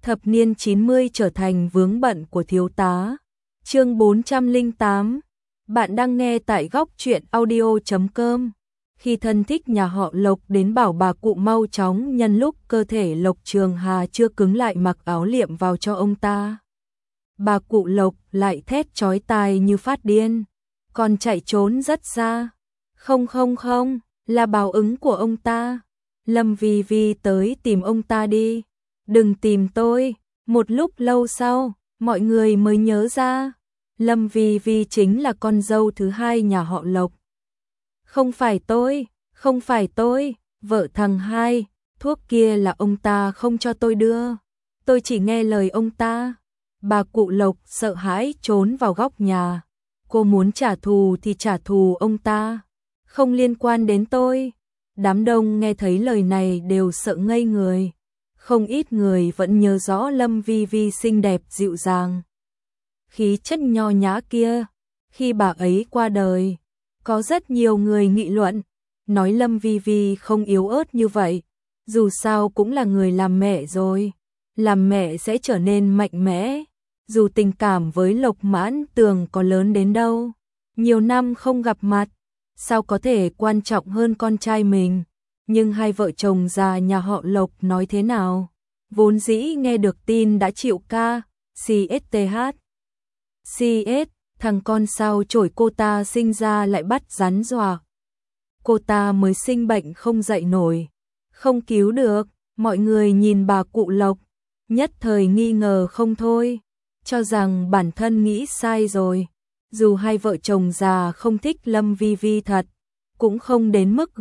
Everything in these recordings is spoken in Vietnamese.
Thập niên 90 trở thành vướng bận của thiếu tá. Chương 408. Bạn đang nghe tại góc truyện audio.com. Khi thân thích nhà họ Lộc đến bảo bà cụ mau chóng nhân lúc cơ thể Lộc Trường Hà chưa cứng lại mặc áo liệm vào cho ông ta. Bà cụ Lộc lại thét chói tai như phát điên, còn chạy trốn rất xa. Không, là báo ứng của ông ta. Lâm Vi Vi tới tìm ông ta đi. Đừng tìm tôi. Một lúc lâu sau, mọi người mới nhớ ra, Lâm Vi Vi chính là con dâu thứ hai nhà họ Lộc. Không phải tôi, vợ thằng hai, thuốc kia là ông ta không cho tôi đưa. Tôi chỉ nghe lời ông ta. Bà cụ Lộc sợ hãi trốn vào góc nhà. Cô muốn trả thù thì trả thù ông ta, không liên quan đến tôi. Đám đông nghe thấy lời này đều sợ ngây người. Không ít người vẫn nhớ rõ Lâm Vi Vi xinh đẹp dịu dàng, khí chất nho nhã kia. Khi bà ấy qua đời, có rất nhiều người nghị luận, nói Lâm Vi Vi không yếu ớt như vậy. Dù sao cũng là người làm mẹ rồi, làm mẹ sẽ trở nên mạnh mẽ. Dù tình cảm với Lộc Mãn Tường có lớn đến đâu, nhiều năm không gặp mặt, sao có thể quan trọng hơn con trai mình. Nhưng hai vợ chồng già nhà họ Lộc nói thế nào? Vốn dĩ nghe được tin đã chịu ca, CSTH. Thằng con sao chổi cô ta sinh ra lại bắt rắn dọa. Cô ta mới sinh bệnh không dậy nổi, không cứu được. Mọi người nhìn bà cụ Lộc, nhất thời nghi ngờ không thôi, cho rằng bản thân nghĩ sai rồi. Dù hai vợ chồng già không thích Lâm Vi Vi thật, cũng không đến mức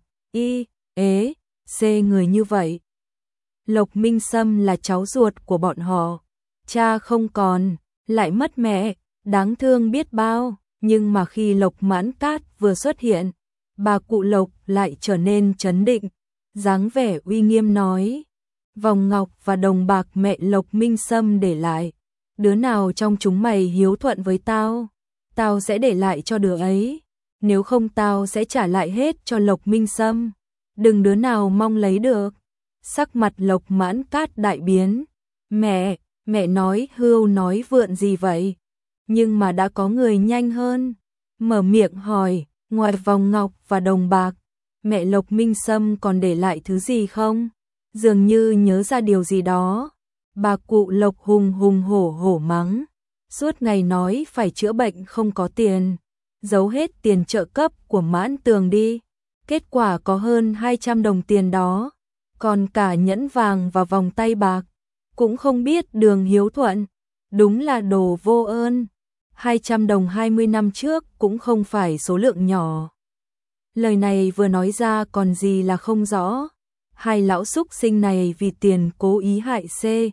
C người như vậy. Lộc Minh Sâm là cháu ruột của bọn họ, cha không còn, lại mất mẹ, đáng thương biết bao. Nhưng mà khi Lộc Mãn Cát vừa xuất hiện, bà cụ Lộc lại trở nên trấn định, dáng vẻ uy nghiêm nói: vòng ngọc và đồng bạc mẹ Lộc Minh Sâm để lại, đứa nào trong chúng mày hiếu thuận với tao, tao sẽ để lại cho đứa ấy, nếu không tao sẽ trả lại hết cho Lộc Minh Sâm, đừng đứa nào mong lấy được. Sắc mặt Lộc Mãn Cát đại biến. Mẹ nói hưu nói vượn gì vậy? Nhưng mà đã có người nhanh hơn, mở miệng hỏi, ngoài vòng ngọc và đồng bạc, mẹ Lộc Minh Sâm còn để lại thứ gì không? Dường như nhớ ra điều gì đó. Bà cụ Lộc hùng hổ mắng, suốt ngày nói phải chữa bệnh không có tiền, giấu hết tiền trợ cấp của Mãn Tường đi. Kết quả có hơn 200 đồng tiền đó, còn cả nhẫn vàng và vòng tay bạc, cũng không biết đường hiếu thuận, đúng là đồ vô ơn. 200 đồng 20 năm trước cũng không phải số lượng nhỏ. Lời này vừa nói ra còn gì là không rõ. Hai lão xúc sinh này vì tiền cố ý hại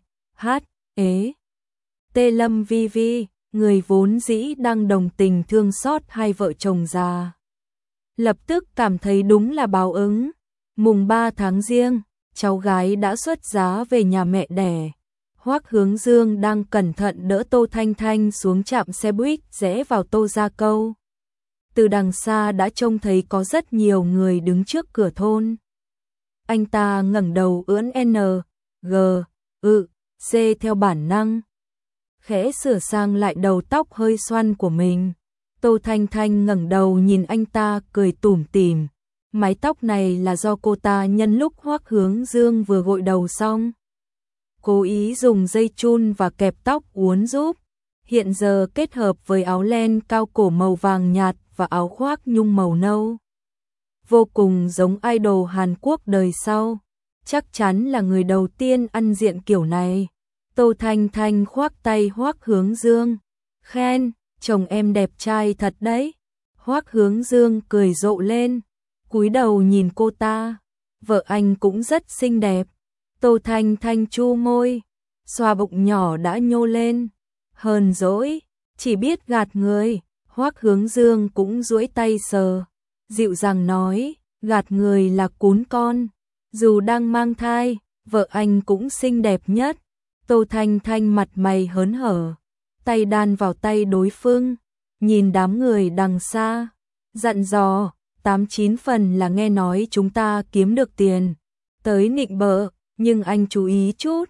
Lâm Vi Vi, người vốn dĩ đang đồng tình thương xót hai vợ chồng già, lập tức cảm thấy đúng là báo ứng. Mùng 3 tháng Giêng, cháu gái đã xuất giá về nhà mẹ đẻ. Hoắc Hướng Dương đang cẩn thận đỡ Tô Thanh Thanh xuống trạm xe buýt rẽ vào Tô Gia Câu. Từ đằng xa đã trông thấy có rất nhiều người đứng trước cửa thôn. Anh ta ngẩng đầu ưỡn C theo bản năng, khẽ sửa sang lại đầu tóc hơi xoăn của mình. Tô Thanh Thanh ngẩng đầu nhìn anh ta cười tủm tỉm. Mái tóc này là do cô ta nhân lúc Hoắc Hướng Dương vừa gội đầu xong, cố ý dùng dây chun và kẹp tóc uốn giúp. Hiện giờ kết hợp với áo len cao cổ màu vàng nhạt và áo khoác nhung màu nâu, vô cùng giống idol Hàn Quốc đời sau. Chắc chắn là người đầu tiên ăn diện kiểu này. Tô Thanh Thanh khoác tay Hoắc Hướng Dương, khen, chồng em đẹp trai thật đấy. Hoắc Hướng Dương cười rộ lên, cúi đầu nhìn cô ta, vợ anh cũng rất xinh đẹp. Tô Thanh Thanh chu môi, xoa bụng nhỏ đã nhô lên, hờn dỗi, chỉ biết gạt người. Hoắc Hướng Dương cũng duỗi tay sờ, dịu dàng nói, gạt người là cún con, dù đang mang thai, vợ anh cũng xinh đẹp nhất. Tô Thanh Thanh mặt mày hớn hở, tay đan vào tay đối phương, nhìn đám người đằng xa, dặn dò, 89 phần là nghe nói chúng ta kiếm được tiền, tới nịnh bợ, nhưng anh chú ý chút,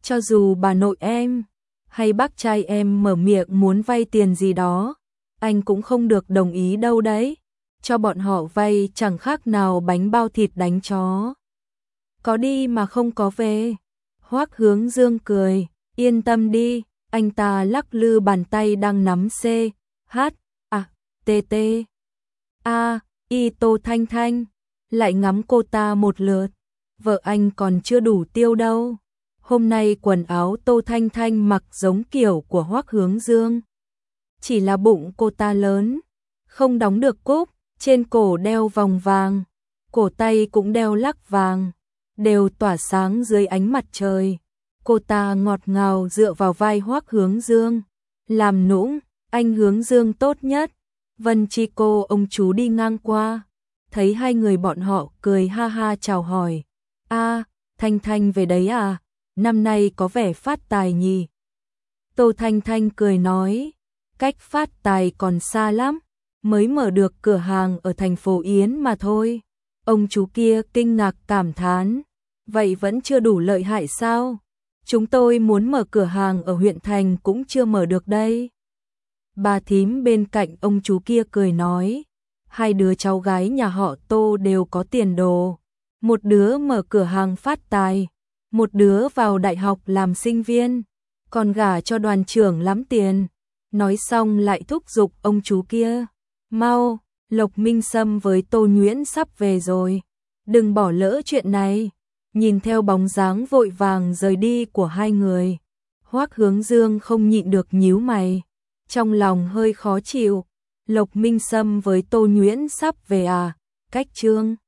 Cho dù bà nội em hay bác trai em mở miệng muốn vay tiền gì đó, anh cũng không được đồng ý đâu đấy. Cho bọn họ vay chẳng khác nào bánh bao thịt đánh chó. Có đi mà không có về. Hoắc Hướng Dương cười, yên tâm đi, anh ta lắc lư bàn tay đang nắm C, H, A, T, T, A, Y Tô Thanh Thanh, lại ngắm cô ta một lượt. Vợ anh còn chưa đủ tiêu đâu. Hôm nay quần áo Tô Thanh Thanh mặc giống kiểu của Hoắc Hướng Dương. Chỉ là bụng cô ta lớn, không đóng được cúc, trên cổ đeo vòng vàng, cổ tay cũng đeo lắc vàng, đều tỏa sáng dưới ánh mặt trời. Cô ta ngọt ngào dựa vào vai Hoắc Hướng Dương, làm nũng, anh Hướng Dương tốt nhất. Vân Chi cô ông chú đi ngang qua, thấy hai người bọn họ cười ha ha chào hỏi. A, Thanh Thanh về đấy à, năm nay có vẻ phát tài nhỉ. Tô Thanh Thanh cười nói, cách phát tài còn xa lắm, mới mở được cửa hàng ở thành phố Yến mà thôi. Ông chú kia kinh ngạc cảm thán, vậy vẫn chưa đủ lợi hại sao? Chúng tôi muốn mở cửa hàng ở huyện thành cũng chưa mở được đây. Bà thím bên cạnh ông chú kia cười nói, hai đứa cháu gái nhà họ Tô đều có tiền đồ. Một đứa mở cửa hàng phát tài, một đứa vào đại học làm sinh viên, còn gả cho đoàn trưởng lắm tiền. Nói xong lại thúc giục ông chú kia, mau, Lộc Minh Sâm với Tô Nhuyễn sắp về rồi, đừng bỏ lỡ chuyện này. Nhìn theo bóng dáng vội vàng rời đi của hai người, Hoắc Hướng Dương không nhịn được nhíu mày, trong lòng hơi khó chịu. Lộc Minh Sâm với Tô Nhuyễn sắp về à? Cách chương